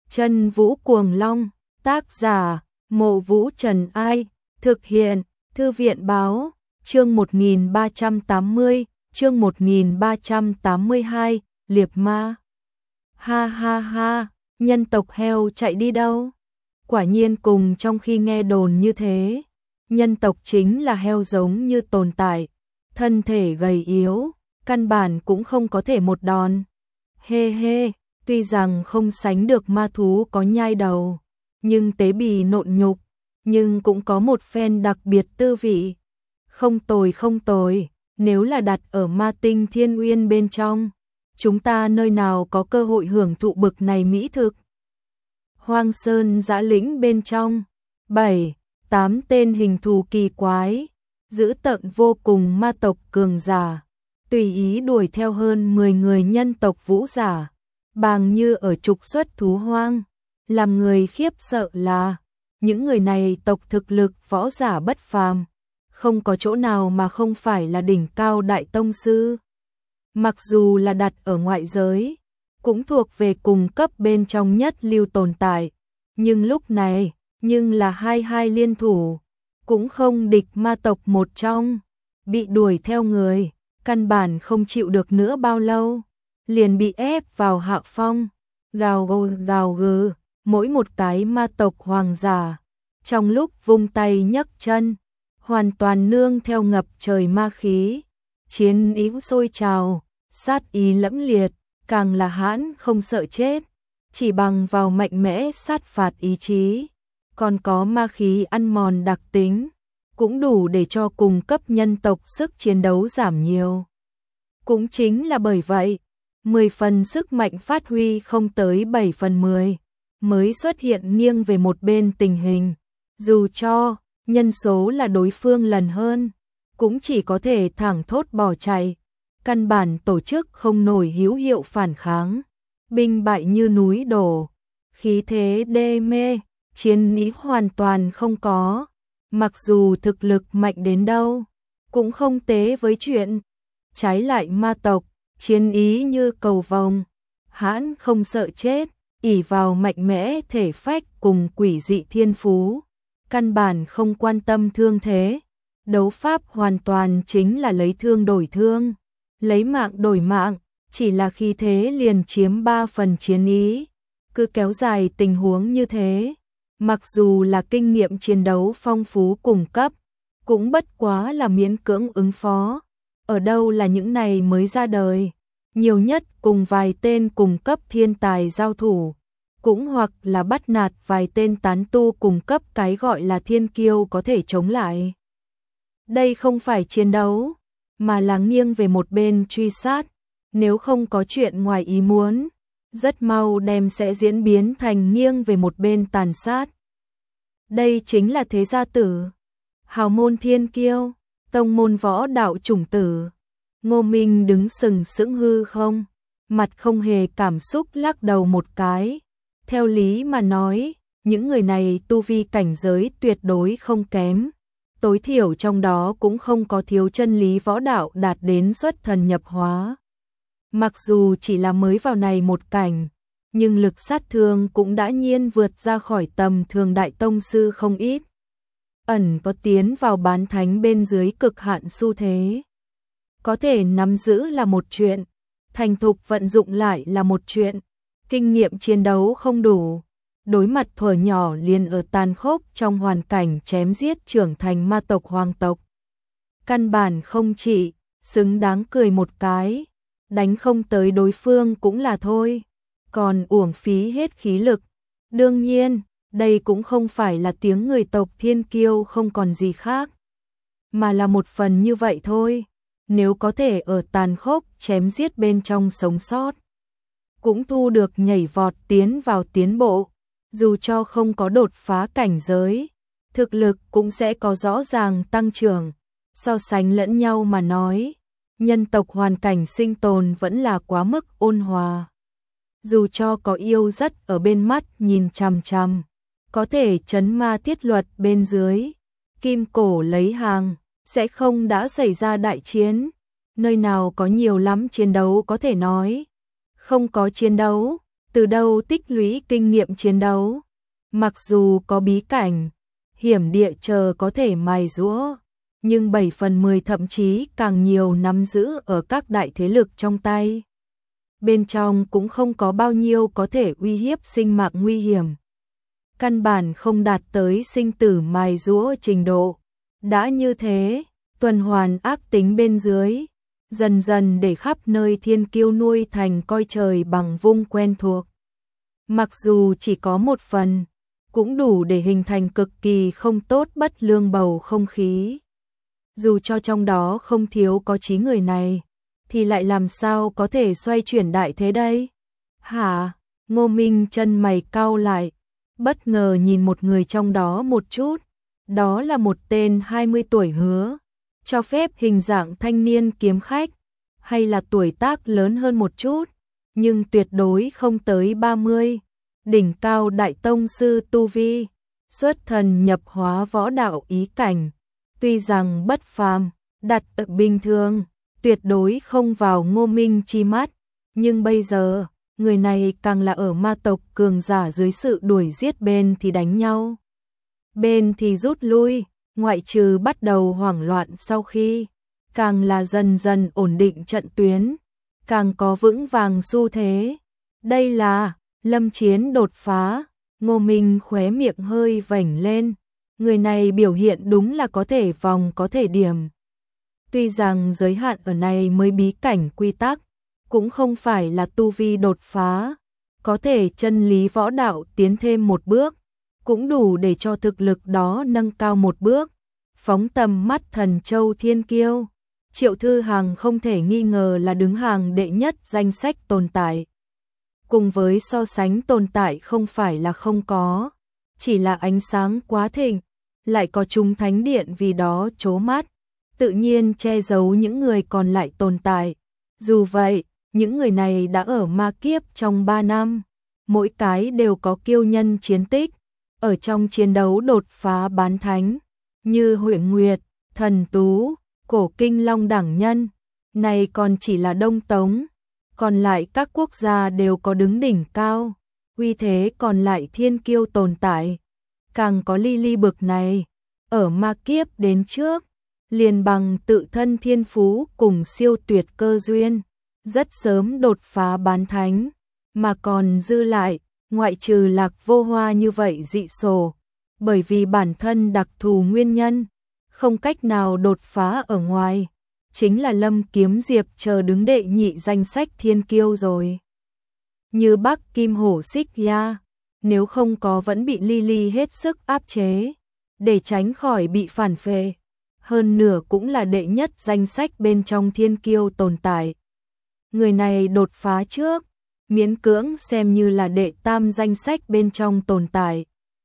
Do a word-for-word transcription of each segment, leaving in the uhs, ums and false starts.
Chân Vũ Cuồng Long, tác giả, Mộ Vũ Trần Ai, thực hiện, Thư viện Báo, chương một nghìn ba trăm tám mươi, chương một nghìn ba trăm tám mươi hai, Liệp Ma. Ha ha ha, nhân tộc heo chạy đi đâu? Quả nhiên cùng trong khi nghe đồn như thế, nhân tộc chính là heo giống như tồn tại, thân thể gầy yếu, căn bản cũng không có thể một đòn. Hê hê, tuy rằng không sánh được ma thú có nhai đầu, nhưng tế bì nộn nhục, nhưng cũng có một phen đặc biệt tư vị. Không tồi không tồi, nếu là đặt ở ma tinh thiên uyên bên trong, chúng ta nơi nào có cơ hội hưởng thụ bực này mỹ thực. Hoang Sơn Dã Lĩnh bên trong, bảy, tám tên hình thù kỳ quái, dữ tợn vô cùng ma tộc cường giả, tùy ý đuổi theo hơn mười người nhân tộc vũ giả, bàng như ở trục xuất thú hoang. Làm người khiếp sợ là, những người này tộc thực lực võ giả bất phàm, không có chỗ nào mà không phải là đỉnh cao đại tông sư. Mặc dù là đặt ở ngoại giới, cũng thuộc về cùng cấp bên trong nhất lưu tồn tại, nhưng lúc này, nhưng là hai hai liên thủ, cũng không địch ma tộc một trong, bị đuổi theo người, căn bản không chịu được nữa bao lâu, liền bị ép vào hạ phong, gào gừ gào gừ, mỗi một cái ma tộc hoàng giả, trong lúc vung tay nhấc chân, hoàn toàn nương theo ngập trời ma khí, chiến ý sôi trào, sát ý lẫm liệt, càng là hãn không sợ chết, chỉ bằng vào mạnh mẽ sát phạt ý chí, còn có ma khí ăn mòn đặc tính, cũng đủ để cho cùng cấp nhân tộc sức chiến đấu giảm nhiều. Cũng chính là bởi vậy, mười phần sức mạnh phát huy không tới bảy phần mười, mới xuất hiện nghiêng về một bên tình hình, dù cho nhân số là đối phương lần hơn, cũng chỉ có thể thẳng thốt bỏ chạy, căn bản tổ chức không nổi hữu hiệu phản kháng, binh bại như núi đổ, khí thế đê mê, chiến ý hoàn toàn không có, mặc dù thực lực mạnh đến đâu, cũng không tế với chuyện. Trái lại ma tộc, chiến ý như cầu vồng, hãn không sợ chết, ỷ vào mạnh mẽ thể phách cùng quỷ dị thiên phú, căn bản không quan tâm thương thế, đấu pháp hoàn toàn chính là lấy thương đổi thương, lấy mạng đổi mạng, chỉ là khi thế liền chiếm ba phần chiến ý, cứ kéo dài tình huống như thế, mặc dù là kinh nghiệm chiến đấu phong phú cùng cấp, cũng bất quá là miễn cưỡng ứng phó, ở đâu là những này mới ra đời, nhiều nhất cùng vài tên cùng cấp thiên tài giao thủ, cũng hoặc là bắt nạt vài tên tán tu cùng cấp cái gọi là thiên kiêu có thể chống lại. Đây không phải chiến đấu, mà là nghiêng về một bên truy sát, nếu không có chuyện ngoài ý muốn, rất mau đem sẽ diễn biến thành nghiêng về một bên tàn sát. Đây chính là thế gia tử, hào môn thiên kiêu, tông môn võ đạo chủng tử. Ngô Minh đứng sừng sững hư không, mặt không hề cảm xúc lắc đầu một cái. Theo lý mà nói, những người này tu vi cảnh giới tuyệt đối không kém, tối thiểu trong đó cũng không có thiếu chân lý võ đạo đạt đến xuất thần nhập hóa. Mặc dù chỉ là mới vào này một cảnh, nhưng lực sát thương cũng đã nhiên vượt ra khỏi tầm thường đại tông sư không ít. Ẩn có tiến vào bán thánh bên dưới cực hạn xu thế. Có thể nắm giữ là một chuyện, thành thục vận dụng lại là một chuyện, kinh nghiệm chiến đấu không đủ, đối mặt thuở nhỏ liền ở tàn khốc trong hoàn cảnh chém giết trưởng thành ma tộc hoàng tộc. Căn bản không chỉ, xứng đáng cười một cái, đánh không tới đối phương cũng là thôi, còn uổng phí hết khí lực. Đương nhiên, đây cũng không phải là tiếng người tộc thiên kiêu không còn gì khác, mà là một phần như vậy thôi. Nếu có thể ở tàn khốc chém giết bên trong sống sót, cũng thu được nhảy vọt tiến vào tiến bộ, dù cho không có đột phá cảnh giới, thực lực cũng sẽ có rõ ràng tăng trưởng. So sánh lẫn nhau mà nói, nhân tộc hoàn cảnh sinh tồn vẫn là quá mức ôn hòa. Dù cho có yêu rất ở bên mắt nhìn chằm chằm, có thể trấn ma thiết luật bên dưới, kim cổ lấy hàng, sẽ không đã xảy ra đại chiến, nơi nào có nhiều lắm chiến đấu có thể nói. Không có chiến đấu, từ đâu tích lũy kinh nghiệm chiến đấu. Mặc dù có bí cảnh, hiểm địa chờ có thể mài giũa, nhưng bảy phần mười thậm chí càng nhiều nắm giữ ở các đại thế lực trong tay. Bên trong cũng không có bao nhiêu có thể uy hiếp sinh mạng nguy hiểm. Căn bản không đạt tới sinh tử mài giũa trình độ. Đã như thế, tuần hoàn ác tính bên dưới, dần dần để khắp nơi thiên kiêu nuôi thành coi trời bằng vung quen thuộc. Mặc dù chỉ có một phần, cũng đủ để hình thành cực kỳ không tốt bất lương bầu không khí. Dù cho trong đó không thiếu có trí người này, thì lại làm sao có thể xoay chuyển đại thế đây? Hả? Ngô Minh chân mày cau lại, bất ngờ nhìn một người trong đó một chút. Đó là một tên hai mươi tuổi hứa, cho phép hình dạng thanh niên kiếm khách, hay là tuổi tác lớn hơn một chút, nhưng tuyệt đối không tới ba mươi. Đỉnh cao đại tông sư tu vi, xuất thần nhập hóa võ đạo ý cảnh. Tuy rằng bất phàm, đặt ở bình thường, tuyệt đối không vào Ngô Minh chi mắt, nhưng bây giờ, người này càng là ở ma tộc cường giả dưới sự đuổi giết, bên thì đánh nhau, bên thì rút lui, ngoại trừ bắt đầu hoảng loạn sau khi, càng là dần dần ổn định trận tuyến, càng có vững vàng xu thế. Đây là lâm chiến đột phá. Ngô Minh khóe miệng hơi vểnh lên, người này biểu hiện đúng là có thể vòng có thể điểm. Tuy rằng giới hạn ở này mới bí cảnh quy tắc, cũng không phải là tu vi đột phá, có thể chân lý võ đạo tiến thêm một bước, cũng đủ để cho thực lực đó nâng cao một bước. Phóng tầm mắt thần châu thiên kiêu, Triệu Thư Hằng không thể nghi ngờ là đứng hàng đệ nhất danh sách tồn tại. Cùng với so sánh tồn tại không phải là không có, chỉ là ánh sáng quá thịnh, lại có chúng thánh điện vì đó chố mắt, tự nhiên che giấu những người còn lại tồn tại. Dù vậy, những người này đã ở ma kiếp trong ba năm, mỗi cái đều có kiêu nhân chiến tích, ở trong chiến đấu đột phá bán thánh, như Huệ Nguyệt, Thần Tú, Cổ Kinh Long đẳng nhân. Này còn chỉ là Đông Tống, còn lại các quốc gia đều có đứng đỉnh cao, uy thế còn lại thiên kiêu tồn tại. Càng có Ly Ly bực này, ở ma kiếp đến trước, liền bằng tự thân thiên phú cùng siêu tuyệt cơ duyên, rất sớm đột phá bán thánh, mà còn dư lại, ngoại trừ Lạc Vô Hoa như vậy dị sổ, bởi vì bản thân đặc thù nguyên nhân, không cách nào đột phá ở ngoài, chính là Lâm Kiếm Diệp chờ đứng đệ nhị danh sách thiên kiêu rồi. Như Bắc Kim Hổ Xích Ya, nếu không có vẫn bị Ly Ly hết sức áp chế, để tránh khỏi bị phản phệ, hơn nửa cũng là đệ nhất danh sách bên trong thiên kiêu tồn tại. Người này đột phá trước, miễn cưỡng xem như là đệ tam danh sách bên trong tồn tại.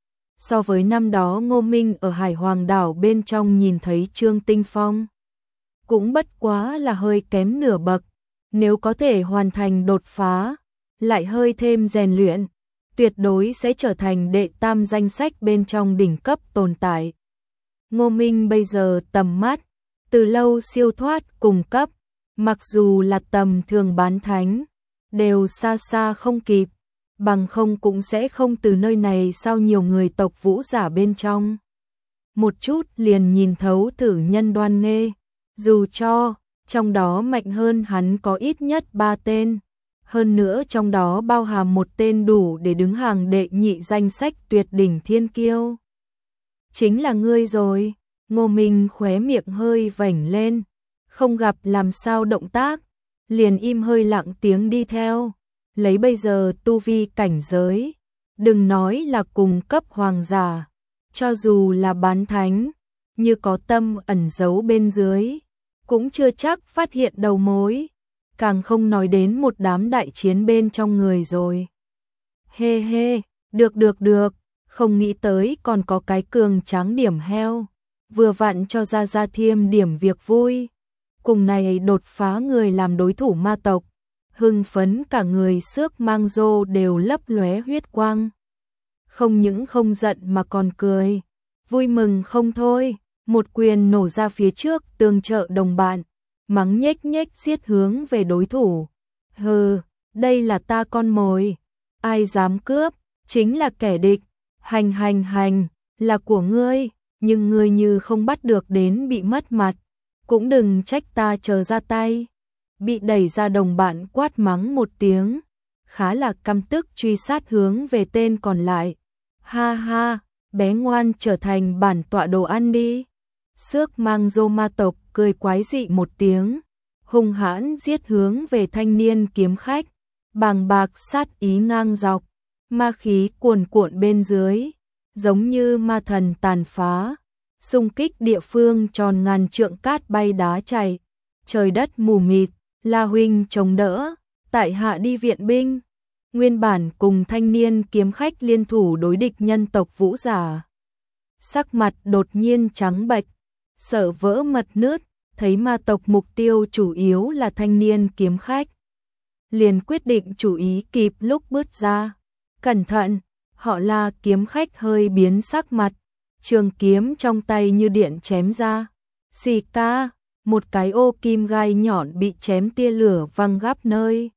So với năm đó Ngô Minh ở Hải Hoàng đảo bên trong nhìn thấy Trương Tinh Phong, cũng bất quá là hơi kém nửa bậc, nếu có thể hoàn thành đột phá, lại hơi thêm rèn luyện, tuyệt đối sẽ trở thành đệ tam danh sách bên trong đỉnh cấp tồn tại. Ngô Minh bây giờ tầm mắt, từ lâu siêu thoát cùng cấp, mặc dù là tầm thường bán thánh, đều xa xa không kịp, bằng không cũng sẽ không từ nơi này sao nhiều người tộc vũ giả bên trong. Một chút liền nhìn thấu thử nhân Đoan Nghê, dù cho trong đó mạnh hơn hắn có ít nhất ba tên, hơn nữa trong đó bao hàm một tên đủ để đứng hàng đệ nhị danh sách tuyệt đỉnh thiên kiêu. Chính là ngươi rồi. Ngô Minh khóe miệng hơi vểnh lên, không gặp làm sao động tác, liền im hơi lặng tiếng đi theo. Lấy bây giờ tu vi cảnh giới, đừng nói là cùng cấp hoàng giả, cho dù là bán thánh, như có tâm ẩn giấu bên dưới, cũng chưa chắc phát hiện đầu mối, càng không nói đến một đám đại chiến bên trong người rồi. Hê hê, được được được, không nghĩ tới còn có cái cường tráng điểm heo, vừa vặn cho ra ra thêm điểm việc vui. Cùng này đột phá người làm đối thủ ma tộc, hưng phấn cả người xước mang rô đều lấp lóe huyết quang. Không những không giận mà còn cười, vui mừng không thôi, một quyền nổ ra phía trước tương trợ đồng bạn, mắng nhếch nhếch giết hướng về đối thủ. Hừ, đây là ta con mồi, ai dám cướp, chính là kẻ địch, hành hành hành, là của ngươi, nhưng ngươi như không bắt được đến bị mất mặt, cũng đừng trách ta chờ ra tay. Bị đẩy ra đồng bạn quát mắng một tiếng, khá là căm tức truy sát hướng về tên còn lại. Ha ha, bé ngoan trở thành bản tọa đồ ăn đi. Xước mang rô ma tộc cười quái dị một tiếng, hung hãn giết hướng về thanh niên kiếm khách, bàng bạc sát ý ngang dọc, ma khí cuồn cuộn bên dưới, giống như ma thần tàn phá, xung kích địa phương tròn ngàn trượng cát bay đá chảy, trời đất mù mịt. La huynh chống đỡ, tại hạ đi viện binh. Nguyên bản cùng thanh niên kiếm khách liên thủ đối địch nhân tộc Vũ giả, sắc mặt đột nhiên trắng bệch, sợ vỡ mật nứt, thấy ma tộc mục tiêu chủ yếu là thanh niên kiếm khách, liền quyết định chủ ý kịp lúc bước ra. Cẩn thận, họ La kiếm khách hơi biến sắc mặt, trường kiếm trong tay như điện chém ra. Xì ca, một cái ô kim gai nhọn bị chém tia lửa văng gắp nơi.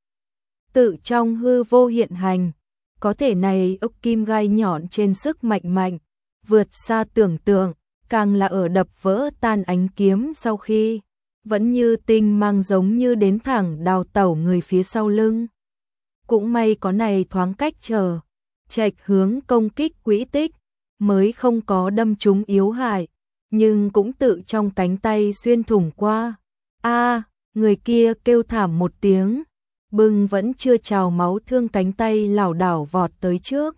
Tự trong hư vô hiện hành, có thể này ốc kim gai nhọn trên sức mạnh mạnh, vượt xa tưởng tượng, càng là ở đập vỡ tan ánh kiếm sau khi, vẫn như tinh mang giống như đến thẳng đào tẩu người phía sau lưng. Cũng may có này thoáng cách chờ, chệch hướng công kích quỹ tích, mới không có đâm trúng yếu hại, nhưng cũng tự trong cánh tay xuyên thủng qua. A, người kia kêu thảm một tiếng, bưng vẫn chưa trào máu thương cánh tay lảo đảo vọt tới trước.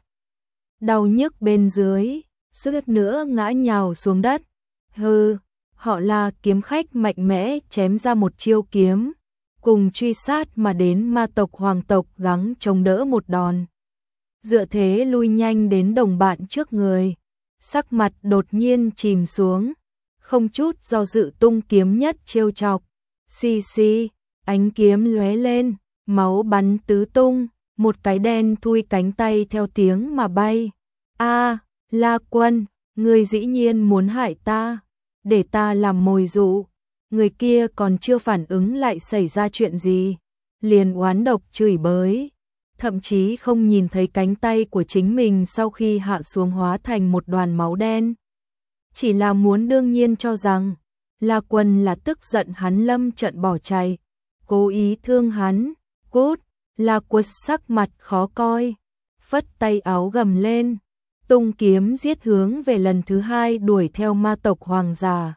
Đau nhức bên dưới, suýt nữa ngã nhào xuống đất. Hừ, họ là kiếm khách mạnh mẽ chém ra một chiêu kiếm, cùng truy sát mà đến ma tộc hoàng tộc gắng chống đỡ một đòn. Dựa thế lui nhanh đến đồng bạn trước người, sắc mặt đột nhiên chìm xuống, không chút do dự tung kiếm nhất chiêu chọc. Xì xì, ánh kiếm lóe lên, máu bắn tứ tung, một cái đen thui cánh tay theo tiếng mà bay. A, La Quân, ngươi dĩ nhiên muốn hại ta, để ta làm mồi dụ. Người kia còn chưa phản ứng lại xảy ra chuyện gì, liền oán độc chửi bới, thậm chí không nhìn thấy cánh tay của chính mình sau khi hạ xuống hóa thành một đoàn máu đen. Chỉ là muốn đương nhiên cho rằng La Quân là tức giận hắn lâm trận bỏ chạy, cố ý thương hắn. Cút, La Quân sắc mặt khó coi, phất tay áo gầm lên, tung kiếm giết hướng về lần thứ hai đuổi theo ma tộc hoàng giả.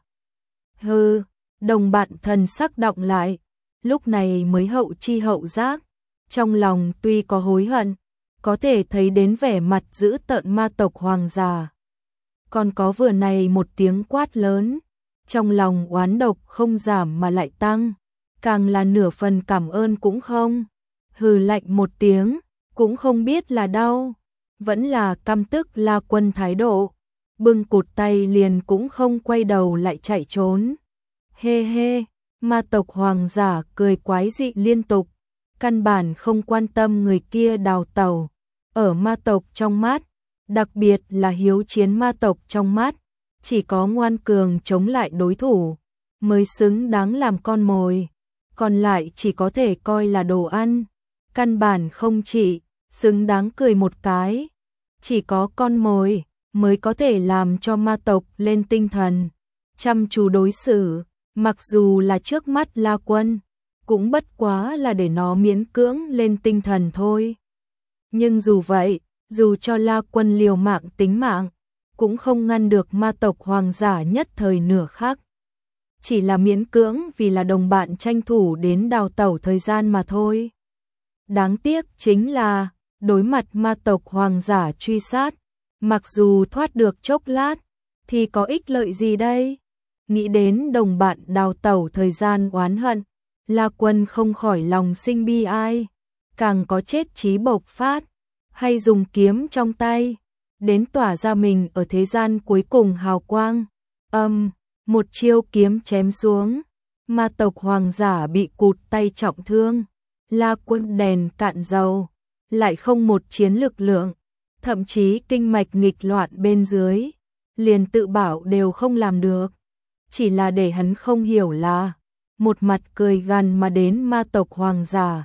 Hừ, đồng bạn thần sắc động lại, lúc này mới hậu chi hậu giác, trong lòng tuy có hối hận, có thể thấy đến vẻ mặt dữ tợn ma tộc hoàng giả. Còn có vừa này một tiếng quát lớn, trong lòng oán độc không giảm mà lại tăng, càng là nửa phần cảm ơn cũng không. Hừ lạnh một tiếng, cũng không biết là đau, vẫn là căm tức La Quân thái độ, bưng cụt tay liền cũng không quay đầu lại chạy trốn. Hê hê, ma tộc hoàng giả cười quái dị liên tục, căn bản không quan tâm người kia đào tẩu. Ở ma tộc trong mắt, đặc biệt là hiếu chiến ma tộc trong mắt, chỉ có ngoan cường chống lại đối thủ mới xứng đáng làm con mồi, còn lại chỉ có thể coi là đồ ăn, căn bản không chỉ xứng đáng cười một cái. Chỉ có con mồi mới có thể làm cho ma tộc lên tinh thần, chăm chú đối xử, mặc dù là trước mắt La Quân, cũng bất quá là để nó miễn cưỡng lên tinh thần thôi. Nhưng dù vậy, dù cho La Quân liều mạng tính mạng, cũng không ngăn được ma tộc hoàng giả nhất thời nửa khắc. Chỉ là miễn cưỡng vì là đồng bạn tranh thủ đến đào tẩu thời gian mà thôi. Đáng tiếc chính là, đối mặt ma tộc hoàng giả truy sát, mặc dù thoát được chốc lát, thì có ích lợi gì đây? Nghĩ đến đồng bạn đào tẩu thời gian oán hận, La Quân không khỏi lòng sinh bi ai, càng có chết chí bộc phát, hay dùng kiếm trong tay, đến tỏa ra mình ở thế gian cuối cùng hào quang. Âm, một chiêu kiếm chém xuống, ma tộc hoàng giả bị cụt tay trọng thương, La Quân đèn cạn dầu, lại không một chiến lực lượng, thậm chí kinh mạch nghịch loạn bên dưới, liền tự bảo đều không làm được. Chỉ là để hắn không hiểu là, một mặt cười gằn mà đến ma tộc hoàng giả,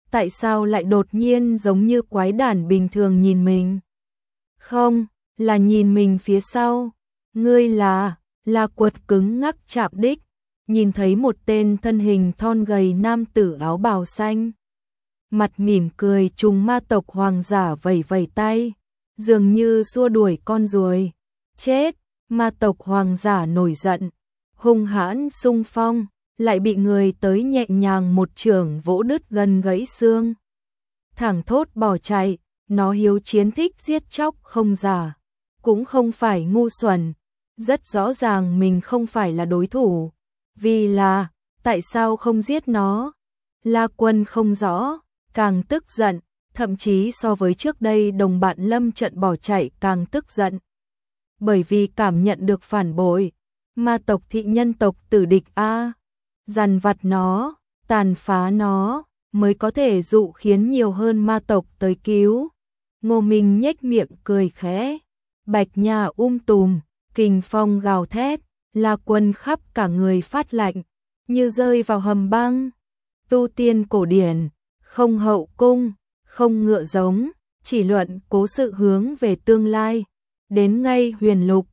tại sao lại đột nhiên giống như quái đản bình thường nhìn mình? Không, là nhìn mình phía sau. Ngươi là, là Quật cứng ngắc chạm đích, nhìn thấy một tên thân hình thon gầy nam tử áo bào xanh. Mặt mỉm cười trùng ma tộc hoàng giả vẩy vẩy tay, dường như xua đuổi con ruồi. Chết, ma tộc hoàng giả nổi giận, hung hãn xung phong, lại bị người tới nhẹ nhàng một chưởng vỗ đứt gần gãy xương. Thẳng thốt bỏ chạy, nó hiếu chiến thích giết chóc không giả, cũng không phải ngu xuẩn, rất rõ ràng mình không phải là đối thủ. Vì là, tại sao không giết nó? La Quân không rõ, càng tức giận, thậm chí so với trước đây đồng bạn lâm trận bỏ chạy càng tức giận. Bởi vì cảm nhận được phản bội, ma tộc thị nhân tộc tử địch A, dằn vặt nó, tàn phá nó, mới có thể dụ khiến nhiều hơn ma tộc tới cứu. Ngô Minh nhếch miệng cười khẽ, Bạch Nha um tùm, kình phong gào thét, La Quân khắp cả người phát lạnh, như rơi vào hầm băng. Tu tiên cổ điển, không hậu cung, không ngựa giống, chỉ luận cố sự hướng về tương lai. Đến ngay huyền lục,